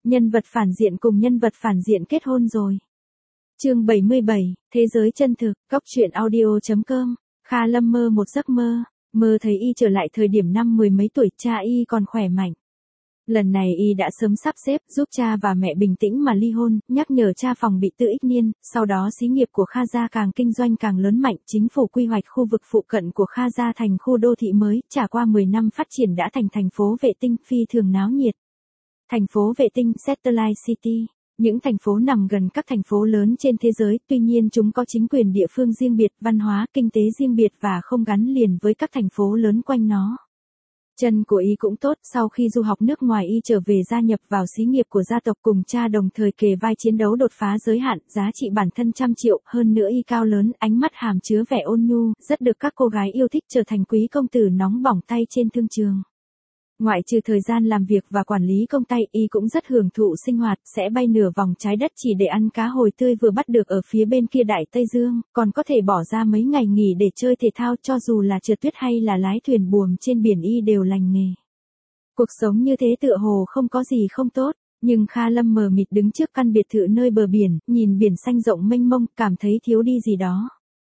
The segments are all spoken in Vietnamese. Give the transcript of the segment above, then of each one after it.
Nhân vật phản diện cùng nhân vật phản diện kết hôn rồi. Chương 77, Thế giới chân thực, góc truyện audio.com. Kha Lâm mơ một giấc mơ, mơ thấy y trở lại thời điểm năm mười mấy tuổi, cha y còn khỏe mạnh. Lần này y đã sớm sắp xếp giúp cha và mẹ bình tĩnh mà ly hôn, nhắc nhở cha phòng bị tự ích niên, sau đó xí nghiệp của Kha gia càng kinh doanh càng lớn mạnh, chính phủ quy hoạch khu vực phụ cận của Kha gia thành khu đô thị mới, trải qua 10 năm phát triển đã thành thành phố vệ tinh phi thường náo nhiệt. Thành phố vệ tinh Satellite City, những thành phố nằm gần các thành phố lớn trên thế giới, tuy nhiên chúng có chính quyền địa phương riêng biệt, văn hóa, kinh tế riêng biệt và không gắn liền với các thành phố lớn quanh nó. Chân của y cũng tốt, sau khi du học nước ngoài y trở về gia nhập vào xí nghiệp của gia tộc cùng cha đồng thời kề vai chiến đấu đột phá giới hạn, giá trị bản thân trăm triệu, hơn nữa y cao lớn, ánh mắt hàm chứa vẻ ôn nhu, rất được các cô gái yêu thích, trở thành quý công tử nóng bỏng tay trên thương trường. Ngoại trừ thời gian làm việc và quản lý công tay, y cũng rất hưởng thụ sinh hoạt, sẽ bay nửa vòng trái đất chỉ để ăn cá hồi tươi vừa bắt được ở phía bên kia Đại Tây Dương, còn có thể bỏ ra mấy ngày nghỉ để chơi thể thao, cho dù là trượt tuyết hay là lái thuyền buồm trên biển y đều lành nghề. Cuộc sống như thế tựa hồ không có gì không tốt, nhưng Kha Lâm mờ mịt đứng trước căn biệt thự nơi bờ biển, nhìn biển xanh rộng mênh mông, cảm thấy thiếu đi gì đó.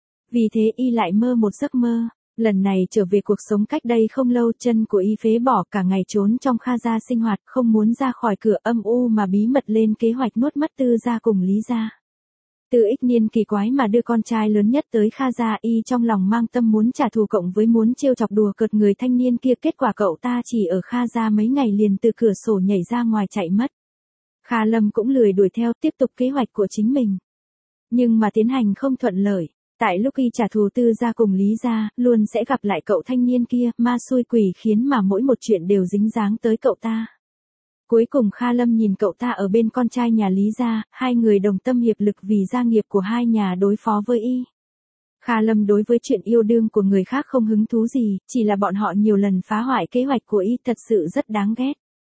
Vì thế y lại mơ một giấc mơ. Lần này trở về cuộc sống cách đây không lâu, chân của y phế bỏ, cả ngày trốn trong Kha gia sinh hoạt, không muốn ra khỏi cửa, âm u mà bí mật lên kế hoạch nuốt mất Tư gia cùng Lý gia. Tư Ích Niên kỳ quái mà đưa con trai lớn nhất tới Kha gia, y trong lòng mang tâm muốn trả thù cộng với muốn trêu chọc đùa cợt người thanh niên kia, kết quả cậu ta chỉ ở Kha gia mấy ngày liền từ cửa sổ nhảy ra ngoài chạy mất. Kha Lâm cũng lười đuổi theo, tiếp tục kế hoạch của chính mình. Nhưng mà tiến hành không thuận lợi. Tại lúc y trả thù Tư gia cùng Lý gia, luôn sẽ gặp lại cậu thanh niên kia, ma xui quỷ khiến mà mỗi một chuyện đều dính dáng tới cậu ta. Cuối cùng Kha Lâm nhìn cậu ta ở bên con trai nhà Lý gia, hai người đồng tâm hiệp lực vì gia nghiệp của hai nhà đối phó với y. Kha Lâm đối với chuyện yêu đương của người khác không hứng thú gì, chỉ là bọn họ nhiều lần phá hoại kế hoạch của y thật sự rất đáng ghét.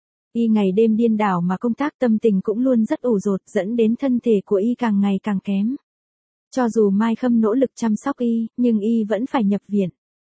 Y ngày đêm điên đảo mà công tác, tâm tình cũng luôn rất ủ dột, dẫn đến thân thể của y càng ngày càng kém. Cho dù Mai Khâm nỗ lực chăm sóc y, nhưng y vẫn phải nhập viện.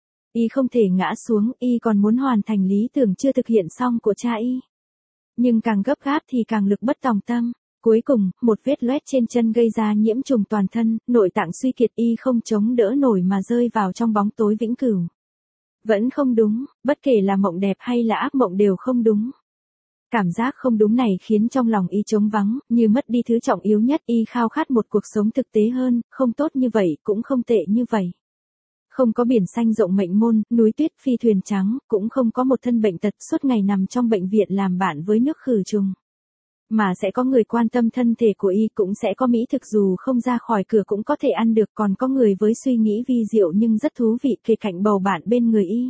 Y không thể ngã xuống, y còn muốn hoàn thành lý tưởng chưa thực hiện xong của cha y. Nhưng càng gấp gáp thì càng lực bất tòng tâm. Cuối cùng, một vết loét trên chân gây ra nhiễm trùng toàn thân, nội tạng suy kiệt, y không chống đỡ nổi mà rơi vào trong bóng tối vĩnh cửu. Vẫn không đúng, bất kể là mộng đẹp hay là ác mộng đều không đúng. Cảm giác không đúng này khiến trong lòng y trống vắng, như mất đi thứ trọng yếu nhất, y khao khát một cuộc sống thực tế hơn, không tốt như vậy, cũng không tệ như vậy. Không có biển xanh rộng mệnh môn, núi tuyết phi thuyền trắng, cũng không có một thân bệnh tật suốt ngày nằm trong bệnh viện làm bạn với nước khử trùng. Mà sẽ có người quan tâm thân thể của y, cũng sẽ có mỹ thực dù không ra khỏi cửa cũng có thể ăn được, còn có người với suy nghĩ vi diệu nhưng rất thú vị kề cạnh bầu bạn bên người y.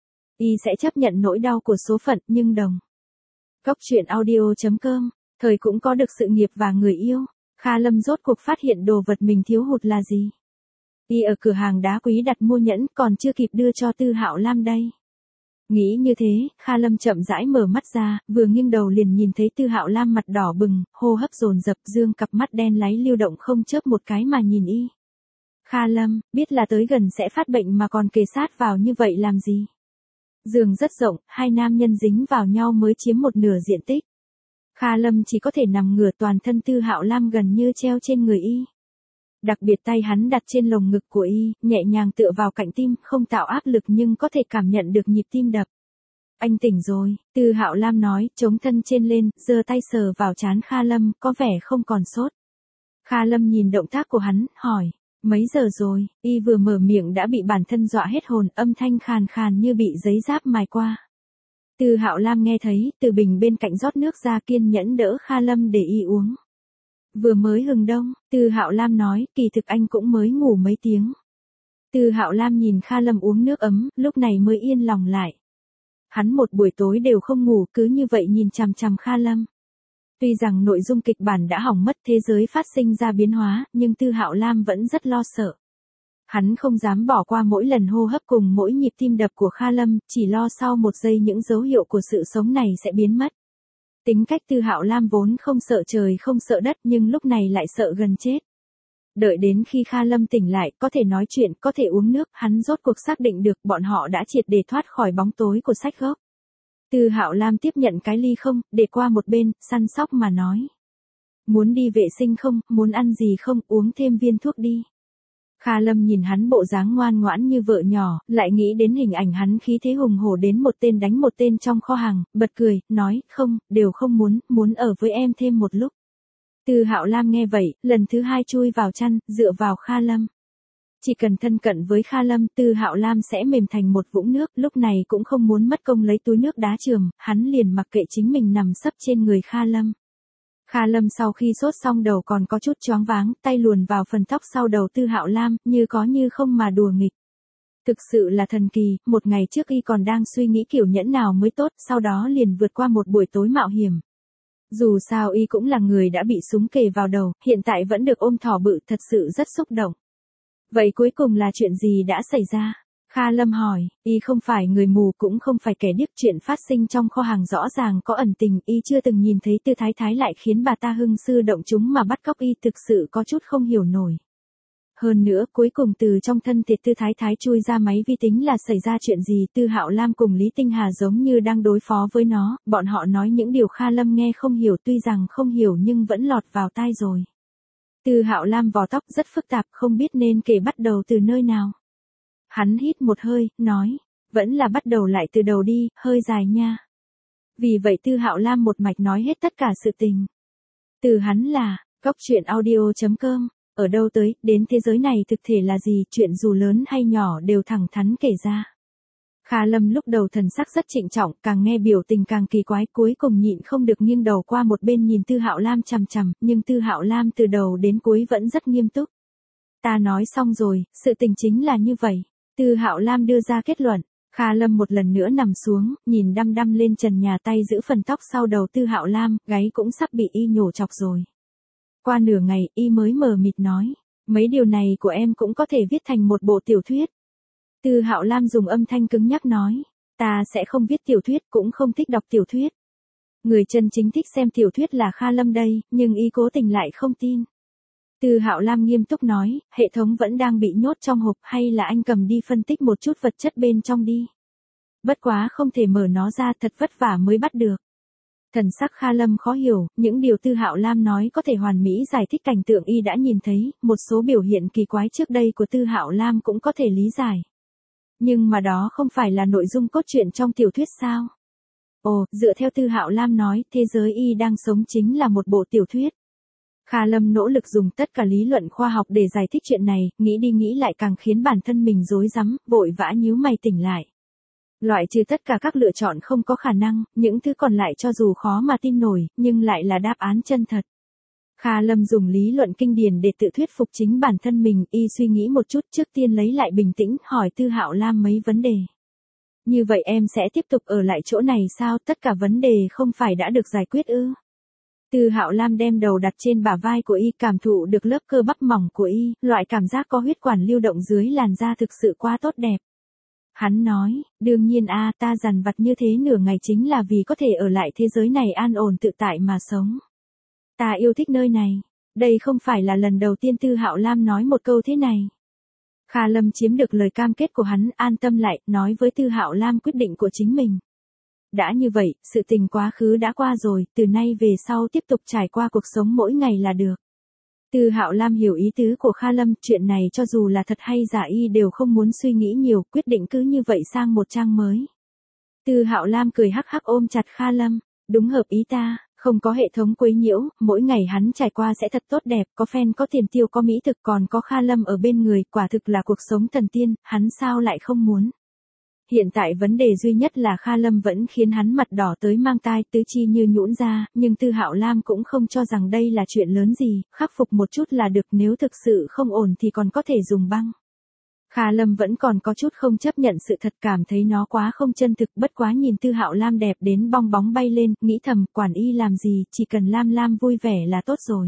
Y sẽ chấp nhận nỗi đau của số phận, nhưng đồng. Góc truyện audio.com, thời cũng có được sự nghiệp và người yêu, Kha Lâm rốt cuộc phát hiện đồ vật mình thiếu hụt là gì. Y ở cửa hàng đá quý đặt mua nhẫn, còn chưa kịp đưa cho Tư Hạo Lam đây. Nghĩ như thế, Kha Lâm chậm rãi mở mắt ra, vừa nghiêng đầu liền nhìn thấy Tư Hạo Lam mặt đỏ bừng, hô hấp dồn dập, dương cặp mắt đen láy lưu động không chớp một cái mà nhìn y. Kha Lâm, biết là tới gần sẽ phát bệnh mà còn kề sát vào như vậy làm gì? Giường rất rộng, hai nam nhân dính vào nhau mới chiếm một nửa diện tích. Kha Lâm chỉ có thể nằm ngửa, toàn thân Tư Hạo Lam gần như treo trên người y. Đặc biệt tay hắn đặt trên lồng ngực của y, nhẹ nhàng tựa vào cạnh tim, không tạo áp lực nhưng có thể cảm nhận được nhịp tim đập. Anh tỉnh rồi, Tư Hạo Lam nói, chống thân trên lên, giơ tay sờ vào trán Kha Lâm, có vẻ không còn sốt. Kha Lâm nhìn động tác của hắn, hỏi. Mấy giờ rồi, y vừa mở miệng đã bị bản thân dọa hết hồn, âm thanh khàn khàn như bị giấy giáp mài qua. Tư Hạo Lam nghe thấy, từ bình bên cạnh rót nước ra, kiên nhẫn đỡ Kha Lâm để y uống. Vừa mới hừng đông, Tư Hạo Lam nói, kỳ thực anh cũng mới ngủ mấy tiếng. Tư Hạo Lam nhìn Kha Lâm uống nước ấm, lúc này mới yên lòng lại. Hắn một buổi tối đều không ngủ, cứ như vậy nhìn chằm chằm Kha Lâm. Tuy rằng nội dung kịch bản đã hỏng mất, thế giới phát sinh ra biến hóa, nhưng Tư Hạo Lam vẫn rất lo sợ. Hắn không dám bỏ qua mỗi lần hô hấp cùng mỗi nhịp tim đập của Kha Lâm, chỉ lo sau một giây những dấu hiệu của sự sống này sẽ biến mất. Tính cách Tư Hạo Lam vốn không sợ trời không sợ đất, nhưng lúc này lại sợ gần chết. Đợi đến khi Kha Lâm tỉnh lại, có thể nói chuyện, có thể uống nước, hắn rốt cuộc xác định được bọn họ đã triệt để thoát khỏi bóng tối của sách gốc. Tư Hạo Lam tiếp nhận cái ly không, để qua một bên, săn sóc mà nói. Muốn đi vệ sinh không, muốn ăn gì không, uống thêm viên thuốc đi. Kha Lâm nhìn hắn bộ dáng ngoan ngoãn như vợ nhỏ, lại nghĩ đến hình ảnh hắn khí thế hùng hổ đến một tên đánh một tên trong kho hàng, bật cười, nói, không, đều không muốn, muốn ở với em thêm một lúc. Tư Hạo Lam nghe vậy, lần thứ hai chui vào chăn, dựa vào Kha Lâm. Chỉ cần thân cận với Kha Lâm, Tư Hạo Lam sẽ mềm thành một vũng nước, lúc này cũng không muốn mất công lấy túi nước đá trường, hắn liền mặc kệ chính mình nằm sấp trên người Kha Lâm. Kha Lâm sau khi sốt xong đầu còn có chút choáng váng, tay luồn vào phần tóc sau đầu Tư Hạo Lam, như có như không mà đùa nghịch. Thực sự là thần kỳ, một ngày trước y còn đang suy nghĩ kiểu nhẫn nào mới tốt, sau đó liền vượt qua một buổi tối mạo hiểm. Dù sao y cũng là người đã bị súng kề vào đầu, hiện tại vẫn được ôm thỏ bự, thật sự rất xúc động. Vậy cuối cùng là chuyện gì đã xảy ra? Kha Lâm hỏi, y không phải người mù cũng không phải kẻ điếc, chuyện phát sinh trong kho hàng rõ ràng có ẩn tình, y chưa từng nhìn thấy Tư Thái Thái lại khiến bà ta hưng sư động chúng mà bắt cóc y, thực sự có chút không hiểu nổi. Hơn nữa, cuối cùng từ trong thân thể Tư Thái Thái chui ra máy vi tính là xảy ra chuyện gì? Tư Hạo Lam cùng Lý Tinh Hà giống như đang đối phó với nó, bọn họ nói những điều Kha Lâm nghe không hiểu, tuy rằng không hiểu nhưng vẫn lọt vào tai rồi. Tư Hạo Lam vò tóc rất phức tạp, không biết nên kể bắt đầu từ nơi nào. Hắn hít một hơi, nói, vẫn là bắt đầu lại từ đầu đi, hơi dài nha. Vì vậy Tư Hạo Lam một mạch nói hết tất cả sự tình. Từ hắn là, coctruyện.audio.com, ở đâu tới, đến thế giới này thực thể là gì, chuyện dù lớn hay nhỏ đều thẳng thắn kể ra. Kha Lâm lúc đầu thần sắc rất trịnh trọng, càng nghe biểu tình càng kỳ quái, cuối cùng nhịn không được nghiêng đầu qua một bên nhìn Tư Hạo Lam chằm chằm, nhưng Tư Hạo Lam từ đầu đến cuối vẫn rất nghiêm túc. Ta nói xong rồi, sự tình chính là như vậy. Tư Hạo Lam đưa ra kết luận. Kha Lâm một lần nữa nằm xuống, nhìn đăm đăm lên trần nhà, tay giữ phần tóc sau đầu Tư Hạo Lam, gáy cũng sắp bị y nhổ chọc rồi. Qua nửa ngày, y mới mờ mịt nói, mấy điều này của em cũng có thể viết thành một bộ tiểu thuyết. Tư Hạo Lam dùng âm thanh cứng nhắc nói, ta sẽ không viết tiểu thuyết, cũng không thích đọc tiểu thuyết. Người chân chính thích xem tiểu thuyết là Kha Lâm đây, nhưng y cố tình lại không tin. Tư Hạo Lam nghiêm túc nói, hệ thống vẫn đang bị nhốt trong hộp, hay là anh cầm đi phân tích một chút vật chất bên trong đi. Bất quá không thể mở nó ra, thật vất vả mới bắt được. Thần sắc Kha Lâm khó hiểu, những điều Tư Hạo Lam nói có thể hoàn mỹ giải thích cảnh tượng y đã nhìn thấy, một số biểu hiện kỳ quái trước đây của Tư Hạo Lam cũng có thể lý giải. Nhưng mà đó không phải là nội dung cốt truyện trong tiểu thuyết sao? Ồ, dựa theo Tư Hạo Lam nói, thế giới y đang sống chính là một bộ tiểu thuyết. Kha Lâm nỗ lực dùng tất cả lý luận khoa học để giải thích chuyện này, nghĩ đi nghĩ lại càng khiến bản thân mình rối rắm, vội vã nhíu mày tỉnh lại. Loại trừ tất cả các lựa chọn không có khả năng, những thứ còn lại cho dù khó mà tin nổi, nhưng lại là đáp án chân thật. Kha Lâm dùng lý luận kinh điển để tự thuyết phục chính bản thân mình, y suy nghĩ một chút trước tiên lấy lại bình tĩnh, hỏi Tư Hạo Lam mấy vấn đề. Như vậy em sẽ tiếp tục ở lại chỗ này sao, tất cả vấn đề không phải đã được giải quyết ư? Tư Hạo Lam đem đầu đặt trên bả vai của y, cảm thụ được lớp cơ bắp mỏng của y, loại cảm giác có huyết quản lưu động dưới làn da thực sự quá tốt đẹp. Hắn nói, đương nhiên ta dằn vặt như thế nửa ngày chính là vì có thể ở lại thế giới này an ổn tự tại mà sống. Ta yêu thích nơi này. Đây không phải là lần đầu tiên Tư Hạo Lam nói một câu thế này. Kha Lâm chiếm được lời cam kết của hắn, an tâm lại, nói với Tư Hạo Lam quyết định của chính mình. Đã như vậy, sự tình quá khứ đã qua rồi, từ nay về sau tiếp tục trải qua cuộc sống mỗi ngày là được. Tư Hạo Lam hiểu ý tứ của Kha Lâm, chuyện này cho dù là thật hay giả y đều không muốn suy nghĩ nhiều, quyết định cứ như vậy sang một trang mới. Tư Hạo Lam cười hắc hắc ôm chặt Kha Lâm, đúng hợp ý ta, không có hệ thống quấy nhiễu, mỗi ngày hắn trải qua sẽ thật tốt đẹp, có fan có tiền tiêu có mỹ thực còn có Kha Lâm ở bên người, quả thực là cuộc sống thần tiên, hắn sao lại không muốn. Hiện tại vấn đề duy nhất là Kha Lâm vẫn khiến hắn mặt đỏ tới mang tai, tứ chi như nhũn ra, nhưng Tư Hạo Lam cũng không cho rằng đây là chuyện lớn gì, khắc phục một chút là được, nếu thực sự không ổn thì còn có thể dùng băng. Kha Lâm vẫn còn có chút không chấp nhận sự thật, cảm thấy nó quá không chân thực, bất quá nhìn Tư Hạo Lam đẹp đến bong bóng bay lên, nghĩ thầm, quản y làm gì, chỉ cần Lam Lam vui vẻ là tốt rồi.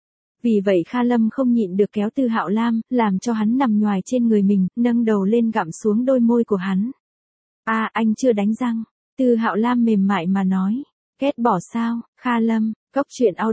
Vì vậy Kha Lâm không nhịn được kéo Tư Hạo Lam, làm cho hắn nằm nhoài trên người mình, nâng đầu lên gặm xuống đôi môi của hắn. Anh chưa đánh răng. Tư Hạo Lam mềm mại mà nói. Ghét bỏ sao, Kha Lâm,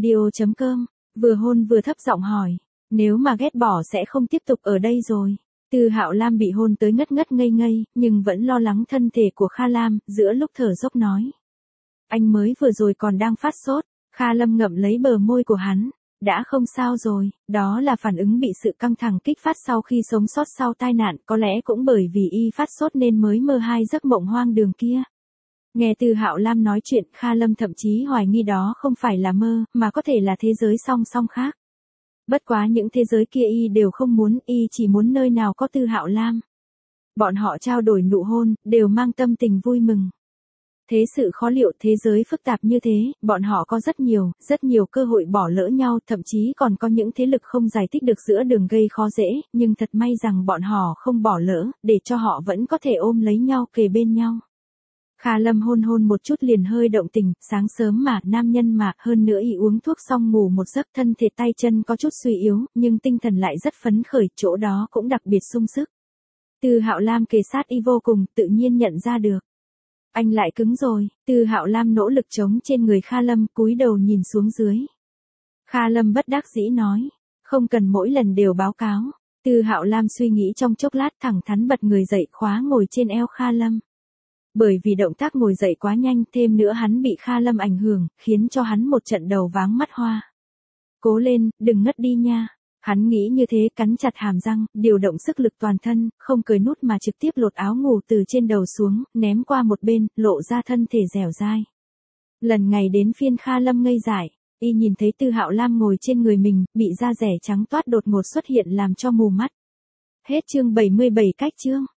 coctruyện.audio.com, vừa hôn vừa thấp giọng hỏi. Nếu mà ghét bỏ sẽ không tiếp tục ở đây rồi. Từ Hạo Lam bị hôn tới ngất ngất ngây ngây, nhưng vẫn lo lắng thân thể của Kha Lam, giữa lúc thở dốc nói. Anh mới vừa rồi còn đang phát sốt, Kha Lâm ngậm lấy bờ môi của hắn. Đã không sao rồi, đó là phản ứng bị sự căng thẳng kích phát sau khi sống sót sau tai nạn, có lẽ cũng bởi vì y phát sốt nên mới mơ hai giấc mộng hoang đường kia. Nghe Từ Hạo Lam nói chuyện, Kha Lâm thậm chí hoài nghi đó không phải là mơ, mà có thể là thế giới song song khác. Bất quá những thế giới kia y đều không muốn, y chỉ muốn nơi nào có Từ Hạo Lam. Bọn họ trao đổi nụ hôn, đều mang tâm tình vui mừng. Thế sự khó liệu, thế giới phức tạp như thế, bọn họ có rất nhiều cơ hội bỏ lỡ nhau, thậm chí còn có những thế lực không giải thích được giữa đường gây khó dễ, nhưng thật may rằng bọn họ không bỏ lỡ, để cho họ vẫn có thể ôm lấy nhau kề bên nhau. Kha Lâm hôn một chút liền hơi động tình, sáng sớm mà, nam nhân mà, hơn nữa y uống thuốc xong ngủ một giấc, thân thể tay chân có chút suy yếu, nhưng tinh thần lại rất phấn khởi, chỗ đó cũng đặc biệt sung sức. Từ Hạo Lam kề sát y vô cùng, tự nhiên nhận ra được. Anh lại cứng rồi, Từ Hạo Lam nỗ lực chống trên người Kha Lâm, cúi đầu nhìn xuống dưới. Kha Lâm bất đắc dĩ nói, không cần mỗi lần đều báo cáo. Từ Hạo Lam suy nghĩ trong chốc lát, thẳng thắn bật người dậy, khóa ngồi trên eo Kha Lâm. Bởi vì động tác ngồi dậy quá nhanh, thêm nữa hắn bị Kha Lâm ảnh hưởng, khiến cho hắn một trận đầu váng mắt hoa. Cố lên, đừng ngất đi nha. Hắn nghĩ như thế, cắn chặt hàm răng, điều động sức lực toàn thân, không cởi nút mà trực tiếp lột áo ngủ từ trên đầu xuống, ném qua một bên, lộ ra thân thể dẻo dai. Lần ngày đến phiên Kha Lâm ngây dại, y nhìn thấy Từ Hạo Lam ngồi trên người mình, bị da rẻ trắng toát đột ngột xuất hiện làm cho mù mắt. Hết chương 77 cách chương.